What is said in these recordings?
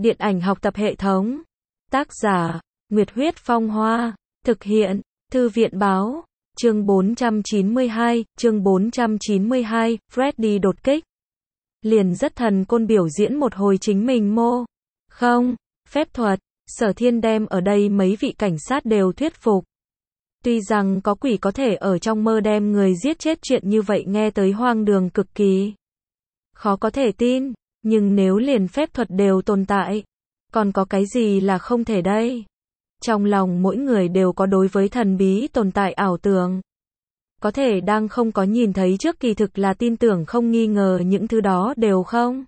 Điện ảnh học tập hệ thống. Tác giả, Nguyệt Huyết Phong Hoa. Thực hiện, Thư viện Báo. Chương 492, Freddy đột kích. Liền rất thần côn biểu diễn một hồi chính mình không, phép thuật, Sở Thiên đem ở đây mấy vị cảnh sát đều thuyết phục. Tuy rằng có quỷ có thể ở trong mơ đem người giết chết, chuyện như vậy nghe tới hoang đường cực kỳ. Khó có thể tin, nhưng nếu liền phép thuật đều tồn tại, còn có cái gì là không thể đây? Trong lòng mỗi người đều có đối với thần bí tồn tại ảo tưởng. Có thể đang không có nhìn thấy trước, kỳ thực là tin tưởng không nghi ngờ những thứ đó đều không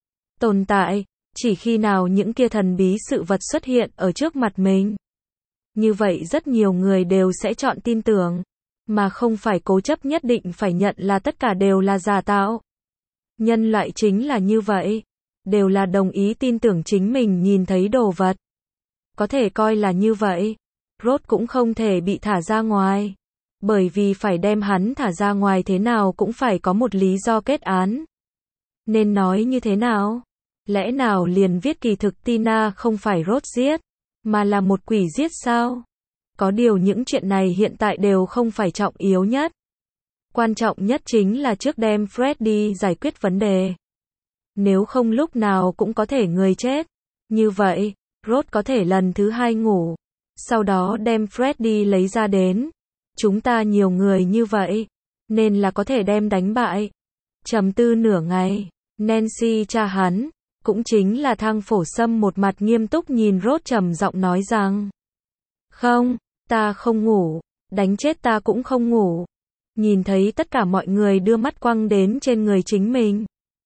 tồn tại, chỉ khi nào những kia thần bí sự vật xuất hiện ở trước mặt mình. Như vậy rất nhiều người đều sẽ chọn tin tưởng, mà không phải cố chấp nhất định phải nhận là tất cả đều là giả tạo. Nhân loại chính là như vậy, đều là đồng ý tin tưởng chính mình nhìn thấy đồ vật. Có thể coi là như vậy, rốt cũng không thể bị thả ra ngoài. Bởi vì phải đem hắn thả ra ngoài thế nào cũng phải có một lý do kết án. Nên nói như thế nào? Lẽ nào liền viết kỳ thực Tina không phải Rốt giết, mà là một quỷ giết sao? Có điều những chuyện này hiện tại đều không phải trọng yếu nhất. Quan trọng nhất chính là trước đem Freddy giải quyết vấn đề. Nếu không lúc nào cũng có thể người chết. Như vậy, Rốt có thể lần thứ hai ngủ, sau đó đem Freddy lấy ra đến. Chúng ta nhiều người như vậy, nên là có thể đem đánh bại. Trầm tư nửa ngày, Nancy cha hắn, cũng chính là Thang Phổ Sâm, một mặt nghiêm túc nhìn Rốt trầm giọng nói rằng: "Không, ta không ngủ, đánh chết ta cũng không ngủ." Nhìn thấy tất cả mọi người đưa mắt quăng đến trên người chính mình,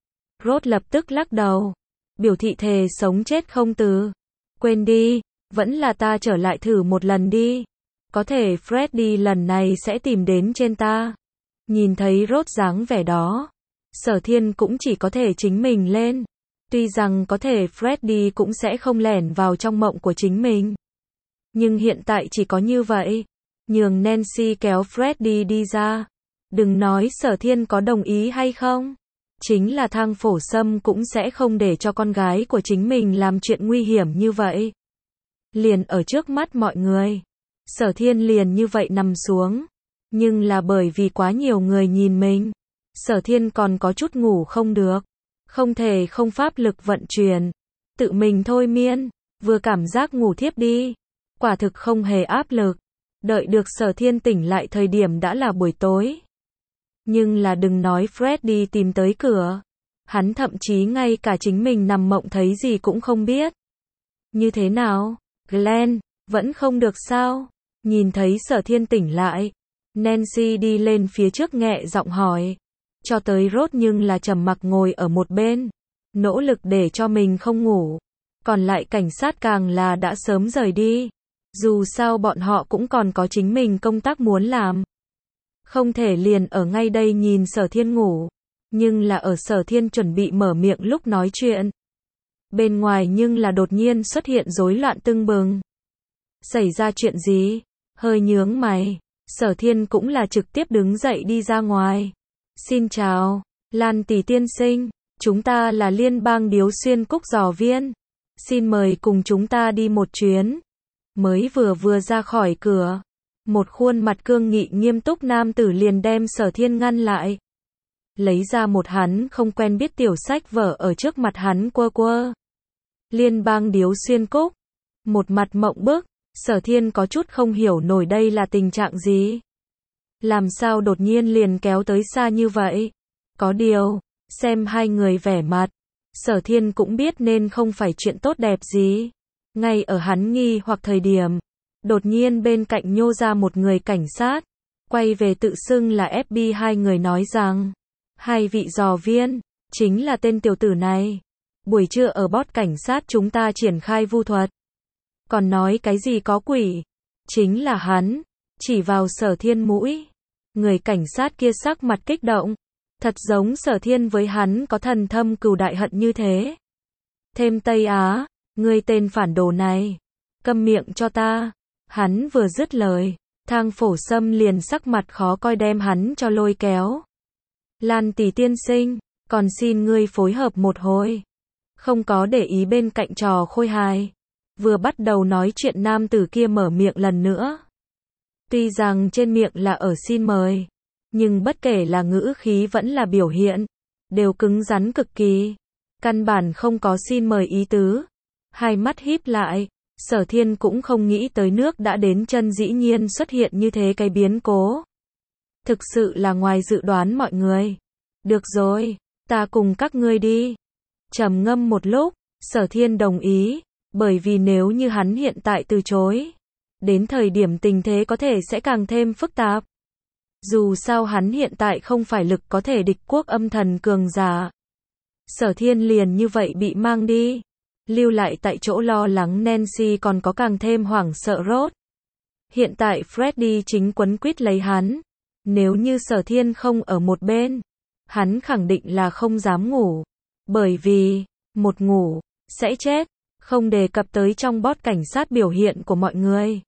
Rốt lập tức lắc đầu, biểu thị thề sống chết không từ. "Quên đi, vẫn là ta trở lại thử một lần đi. Có thể Freddy lần này sẽ tìm đến trên ta." Nhìn thấy Rốt dáng vẻ đó, Sở Thiên cũng chỉ có thể chính mình lên. Tuy rằng có thể Freddy cũng sẽ không lẻn vào trong mộng của chính mình. Nhưng hiện tại chỉ có như vậy, nhường Nancy kéo Freddy đi ra. Đừng nói Sở Thiên có đồng ý hay không, chính là Thang Phổ Sâm cũng sẽ không để cho con gái của chính mình làm chuyện nguy hiểm như vậy. Liền ở trước mắt mọi người, Sở Thiên liền như vậy nằm xuống. Nhưng là bởi vì quá nhiều người nhìn mình, Sở Thiên còn có chút ngủ không được. Không thể không pháp lực vận chuyển, tự mình thôi miên, vừa cảm giác ngủ thiếp đi. Quả thực không hề áp lực. Đợi được Sở Thiên tỉnh lại thời điểm đã là buổi tối. Nhưng là đừng nói Freddy tìm tới cửa, hắn thậm chí ngay cả chính mình nằm mộng thấy gì cũng không biết. Như thế nào, Glenn, vẫn không được sao? Nhìn thấy Sở Thiên tỉnh lại, Nancy đi lên phía trước nhẹ giọng hỏi. Cho tới Rốt nhưng là trầm mặc ngồi ở một bên, nỗ lực để cho mình không ngủ. Còn lại cảnh sát càng là đã sớm rời đi. Dù sao bọn họ cũng còn có chính mình công tác muốn làm. Không thể liền ở ngay đây nhìn Sở Thiên ngủ. Nhưng là ở Sở Thiên chuẩn bị mở miệng lúc nói chuyện, bên ngoài nhưng là đột nhiên xuất hiện rối loạn tưng bừng. Xảy ra chuyện gì? Hơi nhướng mày, Sở Thiên cũng là trực tiếp đứng dậy đi ra ngoài. Xin chào, Lan tỷ tiên sinh, chúng ta là Liên bang Điếu Xuyên Cúc Giò Viên. Xin mời cùng chúng ta đi một chuyến. Mới vừa ra khỏi cửa, một khuôn mặt cương nghị nghiêm túc nam tử liền đem Sở Thiên ngăn lại. Lấy ra một hắn không quen biết tiểu sách vở ở trước mặt hắn quơ. Liên bang Điếu Xuyên Cúc. Một mặt mộng bức, Sở Thiên có chút không hiểu nổi đây là tình trạng gì. Làm sao đột nhiên liền kéo tới xa như vậy? Có điều, xem hai người vẻ mặt, Sở Thiên cũng biết nên không phải chuyện tốt đẹp gì. Ngay ở hắn nghi hoặc thời điểm, đột nhiên bên cạnh nhô ra một người cảnh sát, quay về tự xưng là FBI. Hai người nói rằng, hai vị giò viên, chính là tên tiểu tử này. Buổi trưa ở bót cảnh sát chúng ta triển khai vu thuật. Còn nói cái gì có quỷ? Chính là hắn, chỉ vào Sở Thiên mũi. Người cảnh sát kia sắc mặt kích động, thật giống Sở Thiên với hắn có thần thâm cừu đại hận như thế. Thêm Tây Á, ngươi tên phản đồ này, câm miệng cho ta. Hắn vừa dứt lời, Thang Phổ Sâm liền sắc mặt khó coi đem hắn cho lôi kéo. Lan tỷ tiên sinh, còn xin ngươi phối hợp một hồi. không có để ý bên cạnh trò khôi hài. Vừa bắt đầu nói chuyện nam tử kia mở miệng lần nữa. Tuy rằng trên miệng là ở xin mời, nhưng bất kể là ngữ khí vẫn là biểu hiện, đều cứng rắn cực kỳ. Căn bản không có xin mời ý tứ. Hai mắt híp lại, Sở Thiên cũng không nghĩ tới nước đã đến chân dĩ nhiên xuất hiện như thế cái biến cố. Thực sự là ngoài dự đoán mọi người. Được rồi, ta cùng các ngươi đi. Trầm ngâm một lúc, Sở Thiên đồng ý, bởi vì nếu như hắn hiện tại từ chối, đến thời điểm tình thế có thể sẽ càng thêm phức tạp. Dù sao hắn hiện tại không phải lực có thể địch quốc âm thần cường giả. Sở Thiên liền như vậy bị mang đi, lưu lại tại chỗ lo lắng Nancy còn có càng thêm hoảng sợ Rốt. Hiện tại Freddy chính quấn quýt lấy hắn, nếu như Sở Thiên không ở một bên, hắn khẳng định là không dám ngủ, bởi vì, một ngủ, sẽ chết, không đề cập tới trong bót cảnh sát biểu hiện của mọi người.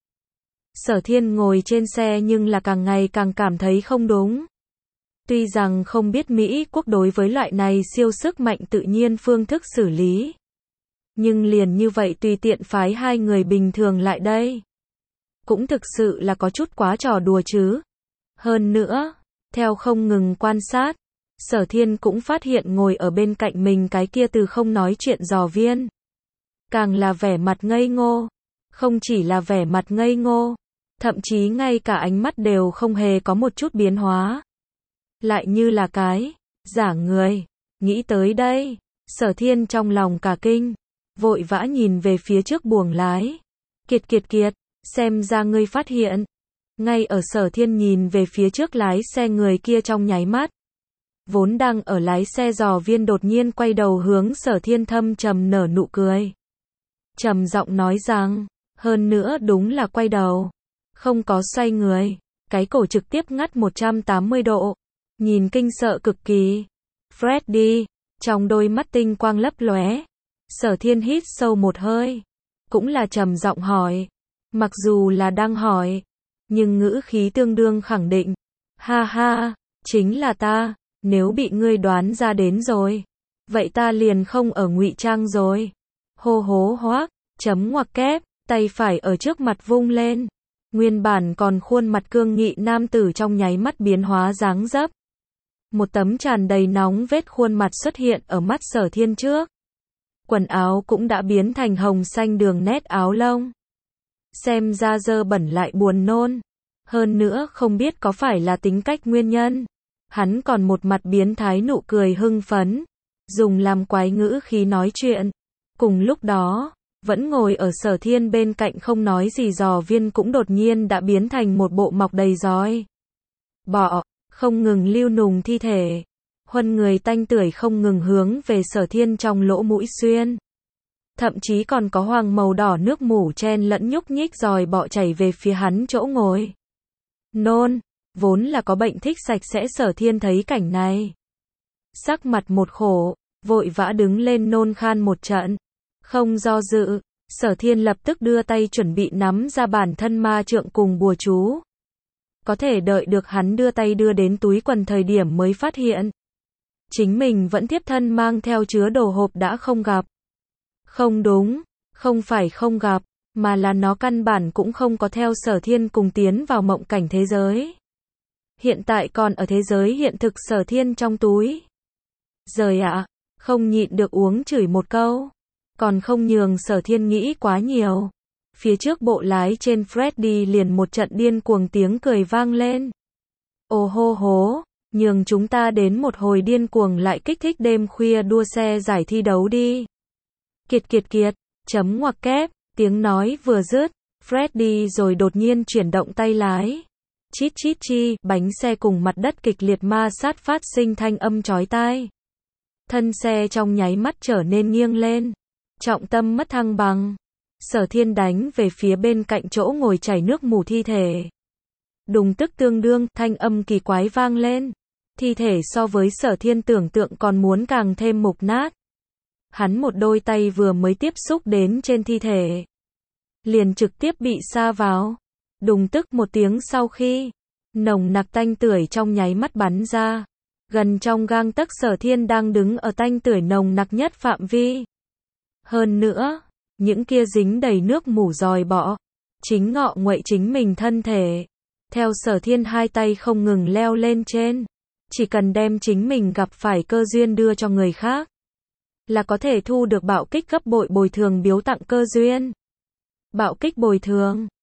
Sở Thiên ngồi trên xe nhưng là càng ngày càng cảm thấy không đúng. Tuy rằng không biết Mỹ quốc đối với loại này siêu sức mạnh tự nhiên phương thức xử lý, nhưng liền như vậy tùy tiện phái hai người bình thường lại đây, cũng thực sự là có chút quá trò đùa chứ. Hơn nữa, theo không ngừng quan sát, Sở Thiên cũng phát hiện ngồi ở bên cạnh mình cái kia từ không nói chuyện dò viên, càng là vẻ mặt ngây ngô. Không chỉ là vẻ mặt ngây ngô, thậm chí ngay cả ánh mắt đều không hề có một chút biến hóa. Lại như là cái giả người. Nghĩ tới đây, Sở Thiên trong lòng cả kinh, vội vã nhìn về phía trước buồng lái. Kiệt, xem ra ngươi phát hiện. Ngay ở Sở Thiên nhìn về phía trước lái xe người kia trong nháy mắt, vốn đang ở lái xe dò viên đột nhiên quay đầu hướng Sở Thiên thâm trầm nở nụ cười. Trầm giọng nói rằng, hơn nữa đúng là quay đầu, không có xoay người, cái cổ trực tiếp ngắt 180 độ, nhìn kinh sợ cực kỳ. Freddy, trong đôi mắt tinh quang lấp lóe. Sở Thiên hít sâu một hơi, cũng là trầm giọng hỏi, mặc dù là đang hỏi, nhưng ngữ khí tương đương khẳng định. Ha ha, chính là ta, nếu bị ngươi đoán ra đến rồi, vậy ta liền không ở ngụy trang rồi. Hô hố hoác, chấm ngoặc kép, tay phải ở trước mặt vung lên. Nguyên bản còn khuôn mặt cương nghị nam tử trong nháy mắt biến hóa dáng dấp. Một tấm tràn đầy nóng vết khuôn mặt xuất hiện ở mắt Sở Thiên trước. Quần áo cũng đã biến thành hồng xanh đường nét áo lông. Xem ra dơ bẩn lại buồn nôn. Hơn nữa không biết có phải là tính cách nguyên nhân. Hắn còn một mặt biến thái nụ cười hưng phấn, dùng làm quái ngữ khí nói chuyện. Cùng lúc đó, vẫn ngồi ở Sở Thiên bên cạnh không nói gì dò viên cũng đột nhiên đã biến thành một bộ mọc đầy rói bọ, không ngừng lưu nùng thi thể. Huân người tanh tưởi không ngừng hướng về Sở Thiên trong lỗ mũi xuyên. Thậm chí còn có hoàng màu đỏ nước mủ chen lẫn nhúc nhích dòi bọ chảy về phía hắn chỗ ngồi. Nôn, vốn là có bệnh thích sạch sẽ Sở Thiên thấy cảnh này, sắc mặt một khổ, vội vã đứng lên nôn khan một trận. Không do dự, Sở Thiên lập tức đưa tay chuẩn bị nắm ra bản thân ma trượng cùng bùa chú. Có thể đợi được hắn đưa tay đưa đến túi quần thời điểm mới phát hiện chính mình vẫn thiếp thân mang theo chứa đồ hộp đã không gặp. Không đúng, không phải không gặp, mà là nó căn bản cũng không có theo Sở Thiên cùng tiến vào mộng cảnh thế giới. Hiện tại còn ở thế giới hiện thực Sở Thiên trong túi. Giời ạ, không nhịn được uống chửi một câu. Còn không nhường Sở Thiên nghĩ quá nhiều. Phía trước bộ lái trên Freddy liền một trận điên cuồng tiếng cười vang lên. Ồ hô hố, nhường chúng ta đến một hồi điên cuồng lại kích thích đêm khuya đua xe giải thi đấu đi. Kiệt, chấm ngoặc kép, tiếng nói vừa dứt, Freddy rồi đột nhiên chuyển động tay lái. Chít chi, bánh xe cùng mặt đất kịch liệt ma sát phát sinh thanh âm chói tai. Thân xe trong nháy mắt trở nên nghiêng lên. Trọng tâm mất thăng bằng. Sở Thiên đánh về phía bên cạnh chỗ ngồi chảy nước mù thi thể. Đùng tức tương đương, thanh âm kỳ quái vang lên. Thi thể so với Sở Thiên tưởng tượng còn muốn càng thêm mục nát. Hắn một đôi tay vừa mới tiếp xúc đến trên thi thể, liền trực tiếp bị sa vào. Đùng tức một tiếng sau khi, nồng nặc tanh tưởi trong nháy mắt bắn ra. Gần trong gang tấc Sở Thiên đang đứng ở tanh tưởi nồng nặc nhất phạm vi. Hơn nữa, những kia dính đầy nước mủ dòi bọ, chính ngọ nguậy chính mình thân thể. Theo Sở Thiên hai tay không ngừng leo lên trên. Chỉ cần đem chính mình gặp phải cơ duyên đưa cho người khác, là có thể thu được bạo kích gấp bội bồi thường biếu tặng cơ duyên. Bạo kích bồi thường.